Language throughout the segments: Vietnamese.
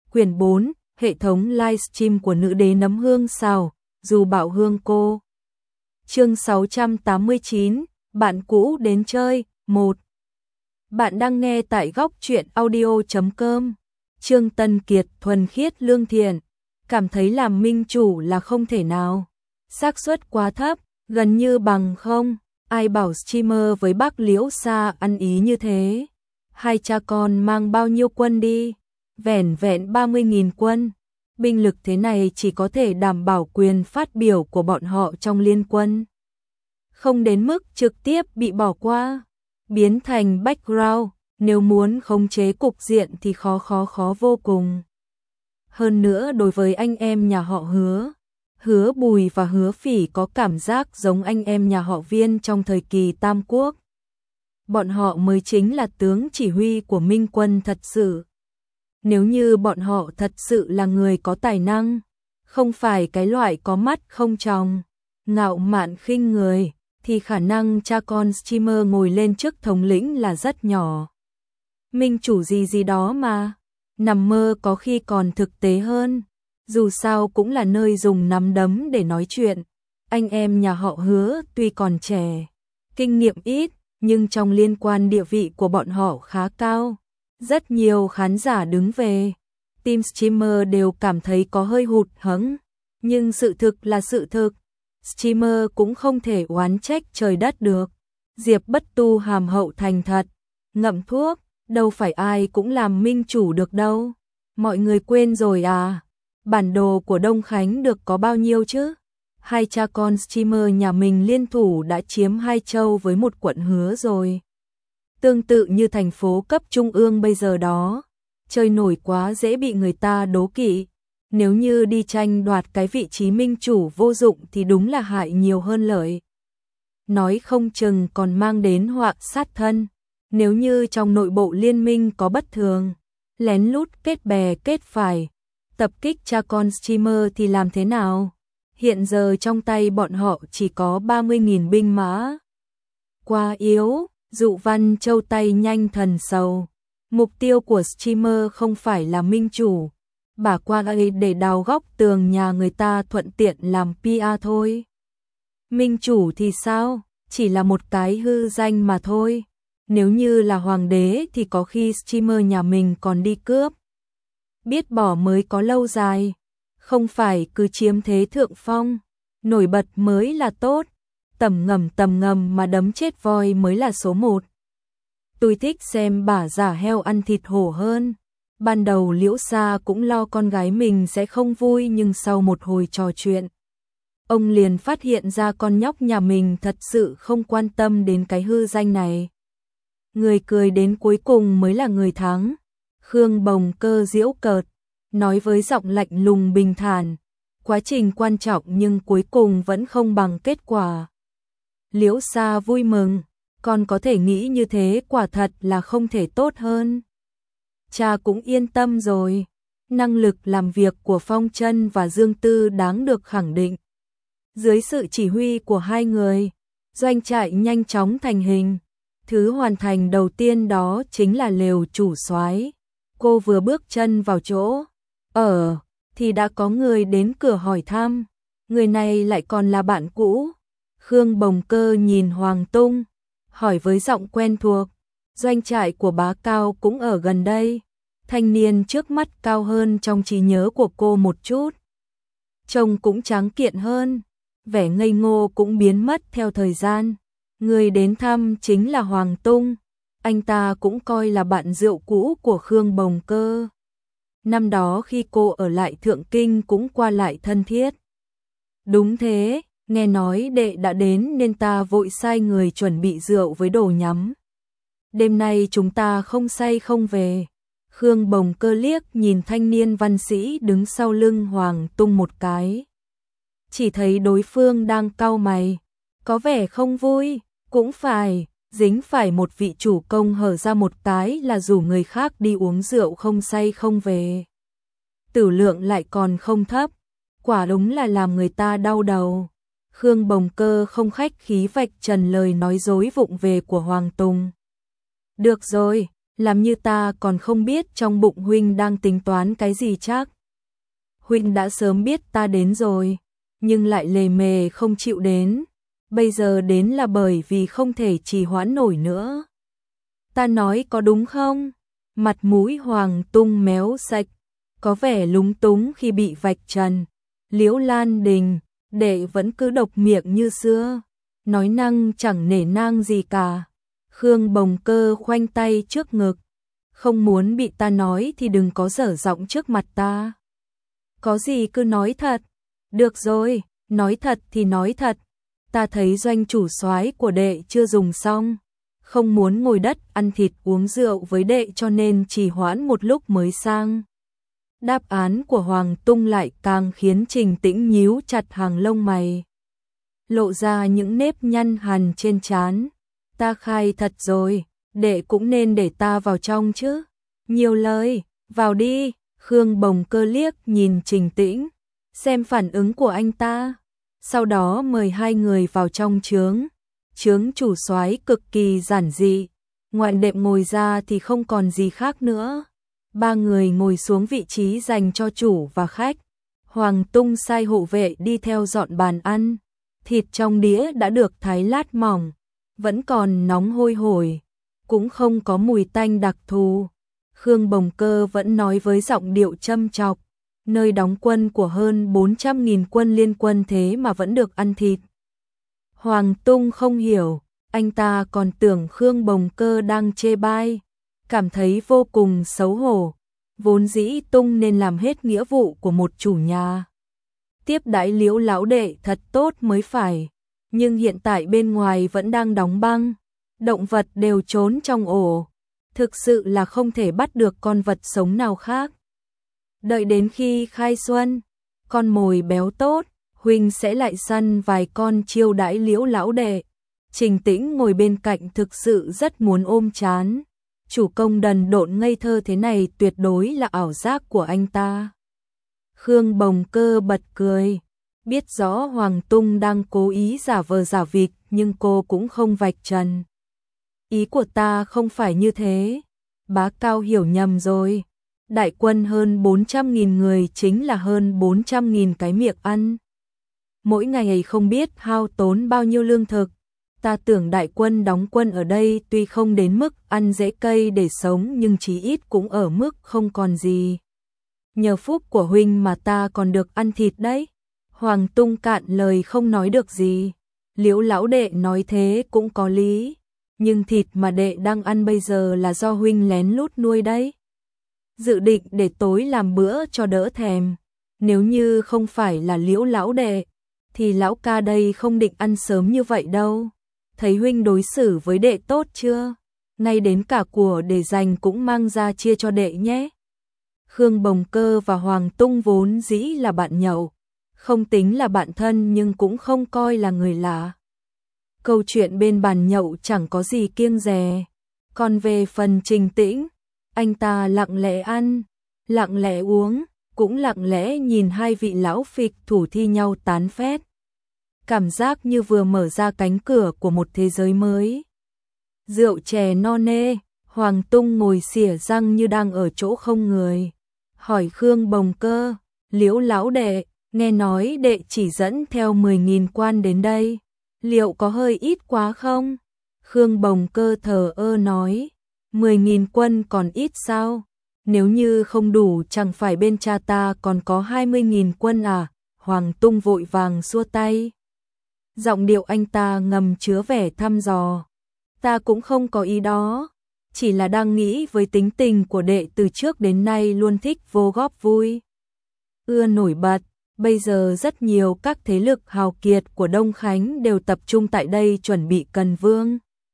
Quyển 4, hệ thống livestream của nữ đế nấm hương xào, dù bảo hương cô. Chương 689, bạn cũ đến chơi, 1. Bạn đang nghe tại góc truyện audio.com. Trương Tân Kiệt thuần khiết lương thiện, cảm thấy làm minh chủ là không thể nào. Xác suất quá thấp, gần như bằng không. Ai bảo streamer với bác Liễu Sa ăn ý như thế. Hai cha con mang bao nhiêu quân đi? Vẻn vẹn 30.000 quân. Binh lực thế này chỉ có thể đảm bảo quyền phát biểu của bọn họ trong liên quân. Không đến mức trực tiếp bị bỏ qua, biến thành background, nếu muốn khống chế cục diện thì khó vô cùng. Hơn nữa đối với anh em nhà họ Hứa Bùi và Hứa Phỉ có cảm giác giống anh em nhà họ Viên trong thời kỳ Tam Quốc. Bọn họ mới chính là tướng chỉ huy của Minh quân thật sự. Nếu như bọn họ thật sự là người có tài năng, không phải cái loại có mắt không tròng, ngạo mạn khinh người, thì khả năng cha con streamer ngồi lên chức thống lĩnh là rất nhỏ. Minh chủ gì đó mà, nằm mơ có khi còn thực tế hơn, dù sao cũng là nơi dùng nắm đấm để nói chuyện. Anh em nhà họ Hứa tuy còn trẻ, kinh nghiệm ít, nhưng trong liên quan địa vị của bọn họ khá cao. Rất nhiều khán giả đứng về, team streamer đều cảm thấy có hơi hụt hẫng, nhưng sự thực là sự thực. Streamer cũng không thể oán trách trời đất được. Diệp Bất Tu hàm hậu thành thật, ngậm thuốc, đâu phải ai cũng làm minh chủ được đâu. Mọi người quên rồi à? Bản đồ của Đông Khánh được có bao nhiêu chứ? Hai cha con streamer nhà mình liên thủ đã chiếm 2 châu với một quận Hứa rồi. Tương tự như thành phố cấp trung ương bây giờ đó, chơi nổi quá dễ bị người ta đố kỵ. Nếu như đi tranh đoạt cái vị trí minh chủ vô dụng thì đúng là hại nhiều hơn lợi. Nói không chừng còn mang đến họa sát thân. Nếu như trong nội bộ liên minh có bất thường, lén lút kết bè kết phải, tập kích cha con streamer thì làm thế nào? Hiện giờ trong tay bọn họ chỉ có 30.000 binh mã. Quá yếu, Dụ Văn Châu tay nhanh thần sầu. Mục tiêu của streamer không phải là minh chủ, bà qua đây để đào góc tường nhà người ta thuận tiện làm PR thôi. Minh chủ thì sao? Chỉ là một cái hư danh mà thôi. Nếu như là hoàng đế thì có khi streamer nhà mình còn đi cướp. Biết bỏ mới có lâu dài, không phải cứ chiếm thế thượng phong, nổi bật mới là tốt, tầm ngầm mà đấm chết voi mới là số 1. Tôi thích xem bà giả heo ăn thịt hổ hơn. Ban đầu Liễu Sa cũng lo con gái mình sẽ không vui, nhưng sau một hồi trò chuyện, ông liền phát hiện ra con nhóc nhà mình thật sự không quan tâm đến cái hư danh này. Người cười đến cuối cùng mới là người thắng. Khương Bồng Cơ giễu cợt, nói với giọng lạnh lùng bình thản, quá trình quan trọng nhưng cuối cùng vẫn không bằng kết quả. Liễu Sa vui mừng, con có thể nghĩ như thế quả thật là không thể tốt hơn. Cha cũng yên tâm rồi, năng lực làm việc của Phong Trân và Dương Tư đáng được khẳng định. Dưới sự chỉ huy của hai người, doanh trại nhanh chóng thành hình. Thứ hoàn thành đầu tiên đó chính là lều chủ soái. Cô vừa bước chân vào chỗ thì đã có người đến cửa hỏi thăm. Người này lại còn là bạn cũ. Khương Bồng Cơ nhìn Hoàng Tung, hỏi với giọng quen thuộc. Doanh trại của bá Cao cũng ở gần đây. Thanh niên trước mắt cao hơn trong trí nhớ của cô một chút. Trông cũng tráng kiện hơn, vẻ ngây ngô cũng biến mất theo thời gian. Người đến thăm chính là Hoàng Tung, anh ta cũng coi là bạn rượu cũ của Khương Bồng Cơ. Năm đó khi cô ở lại Thượng Kinh cũng qua lại thân thiết. Đúng thế, nghe nói đệ đã đến nên ta vội sai người chuẩn bị rượu với đồ nhắm. Đêm nay chúng ta không say không về. Khương Bồng Cơ liếc nhìn thanh niên văn sĩ đứng sau lưng Hoàng Tung một cái. Chỉ thấy đối phương đang cau mày, có vẻ không vui. Cũng phải, dính phải một vị chủ công hở ra một cái là rủ người khác đi uống rượu không say không về. Tử lượng lại còn không thấp, quả đúng là làm người ta đau đầu. Khương Bồng Cơ không khách khí vạch trần lời nói dối vụng về của Hoàng Tùng. Được rồi, làm như ta còn không biết trong bụng huynh đang tính toán cái gì chắc. Huynh đã sớm biết ta đến rồi, nhưng lại lề mề không chịu đến, bây giờ đến là bởi vì không thể trì hoãn nổi nữa. Ta nói có đúng không? Mặt mũi Hoàng Tung méo sạch, có vẻ lúng túng khi bị vạch trần. Liễu Lan Đình, đệ vẫn cứ độc miệng như xưa, nói năng chẳng nể nang gì cả. Khương Bồng Cơ khoanh tay trước ngực, không muốn bị ta nói thì đừng có dở giọng trước mặt ta. Có gì cứ nói thật. Được rồi, nói thật thì nói thật. Ta thấy doanh chủ soái của đệ chưa dùng xong, không muốn ngồi đất ăn thịt uống rượu với đệ cho nên trì hoãn một lúc mới sang. Đáp án của Hoàng Tung lại càng khiến Trình Tĩnh nhíu chặt hàng lông mày, lộ ra những nếp nhăn hằn trên trán. Ta khai thật rồi, đệ cũng nên để ta vào trong chứ. Nhiều lời, vào đi. Khương Bồng Cơ liếc nhìn Trình Tĩnh, xem phản ứng của anh ta. Sau đó mời hai người vào trong trướng. Trướng chủ soái cực kỳ giản dị, ngoại đệm ngồi ra thì không còn gì khác nữa. Ba người ngồi xuống vị trí dành cho chủ và khách. Hoàng Tung sai hộ vệ đi theo dọn bàn ăn. Thịt trong đĩa đã được thái lát mỏng, vẫn còn nóng hôi hổi, cũng không có mùi tanh đặc thù. Khương Bồng Cơ vẫn nói với giọng điệu châm chọc, nơi đóng quân của hơn 400.000 quân liên quân thế mà vẫn được ăn thịt. Hoàng Tung không hiểu, anh ta còn tưởng Khương Bồng Cơ đang chê bai, cảm thấy vô cùng xấu hổ. Vốn dĩ Tung nên làm hết nghĩa vụ của một chủ nhà, tiếp đãi Liễu lão đệ thật tốt mới phải, nhưng hiện tại bên ngoài vẫn đang đóng băng, động vật đều trốn trong ổ, thực sự là không thể bắt được con vật sống nào khác. Đợi đến khi khai xuân, con mồi béo tốt, huynh sẽ lại săn vài con chiêu đãi Liễu lão đệ. Trình Tĩnh ngồi bên cạnh thực sự rất muốn ôm chán. Chủ công đần độn ngây thơ thế này tuyệt đối là ảo giác của anh ta. Khương Bồng Cơ bật cười, biết rõ Hoàng Tung đang cố ý giả vờ giả vịt nhưng cô cũng không vạch trần. Ý của ta không phải như thế, bá cao hiểu nhầm rồi. Đại quân hơn 400.000 người chính là hơn 400.000 cái miệng ăn. Mỗi ngày không biết hao tốn bao nhiêu lương thực. Ta tưởng đại quân đóng quân ở đây tuy không đến mức ăn rễ cây để sống nhưng chí ít cũng ở mức không còn gì. Nhờ phúc của huynh mà ta còn được ăn thịt đấy. Hoàng Tung cạn lời không nói được gì. Liễu lão đệ nói thế cũng có lý, nhưng thịt mà đệ đang ăn bây giờ là do huynh lén lút nuôi đấy. Dự định để tối làm bữa cho đỡ thèm. Nếu như không phải là Liễu lão đệ thì lão ca đây không định ăn sớm như vậy đâu. Thấy huynh đối xử với đệ tốt chưa? Ngay đến cả của để dành cũng mang ra chia cho đệ nhé. Khương Bồng Cơ và Hoàng Tung vốn dĩ là bạn nhậu, không tính là bạn thân nhưng cũng không coi là người lạ. Câu chuyện bên bàn nhậu chẳng có gì kiêng dè. Còn về phần Trình Tĩnh, anh ta lặng lẽ ăn, lặng lẽ uống, cũng lặng lẽ nhìn hai vị lão phịch thủ thi nhau tán phét. Cảm giác như vừa mở ra cánh cửa của một thế giới mới. Rượu chè no nê, Hoàng Tung ngồi xỉa răng như đang ở chỗ không người. Hỏi Khương Bồng Cơ, Liễu lão đệ, nghe nói đệ chỉ dẫn theo 10.000 quan đến đây, liệu có hơi ít quá không? Khương Bồng Cơ thờ ơ nói, 10.000 quân còn ít sao? Nếu như không đủ chẳng phải bên cha ta còn có 20.000 quân à? Hoàng Tung vội vàng xua tay. Giọng điệu anh ta ngầm chứa vẻ thăm dò. Ta cũng không có ý đó, chỉ là đang nghĩ với tính tình của đệ từ trước đến nay luôn thích vô góp vui, ưa nổi bật. Bây giờ rất nhiều các thế lực hào kiệt của Đông Khánh đều tập trung tại đây chuẩn bị cần vương,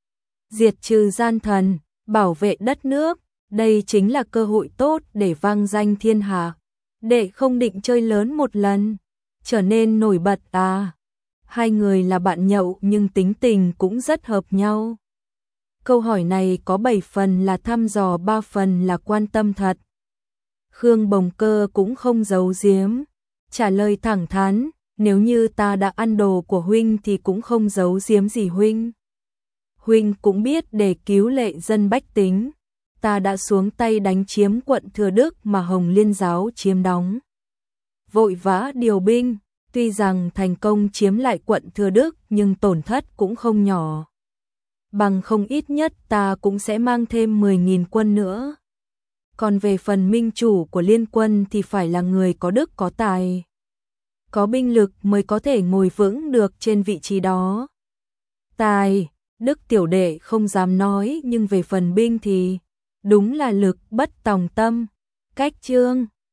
diệt trừ gian thần, bảo vệ đất nước. Đây chính là cơ hội tốt để vang danh thiên hạ. Đệ không định chơi lớn một lần, trở nên nổi bật à? Hai người là bạn nhậu nhưng tính tình cũng rất hợp nhau. Câu hỏi này có 7 phần là thăm dò, 3 phần là quan tâm thật. Khương Bồng Cơ cũng không giấu giếm, trả lời thẳng thắn, nếu như ta đã ăn đồ của huynh thì cũng không giấu giếm gì huynh. Huynh cũng biết để cứu lệ dân bách tính, ta đã xuống tay đánh chiếm quận Thừa Đức mà Hồng Liên giáo chiếm đóng. Vội vã điều binh, tuy rằng thành công chiếm lại quận Thừa Đức nhưng tổn thất cũng không nhỏ. Bằng không ít nhất ta cũng sẽ mang thêm 10.000 quân nữa. Còn về phần minh chủ của liên quân thì phải là người có đức có tài, có binh lực mới có thể ngồi vững được trên vị trí đó. Tài, đức tiểu đệ không dám nói, nhưng về phần binh thì đúng là lực bất tòng tâm. Cách chương